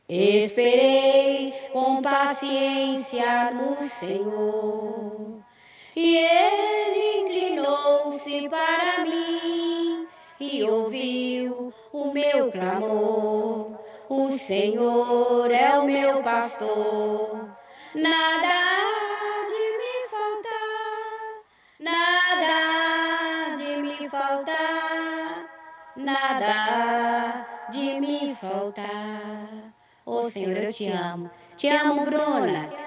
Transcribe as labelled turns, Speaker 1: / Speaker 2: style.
Speaker 1: Esperei com paciência no Senhor, e Ele inclinou-se para mim e ouviu o meu clamor. O Senhor é o meu pastor, nada há de me faltar, nada há de me faltar, nada há de me faltar. Ô Senhor, eu te amo, Bruna.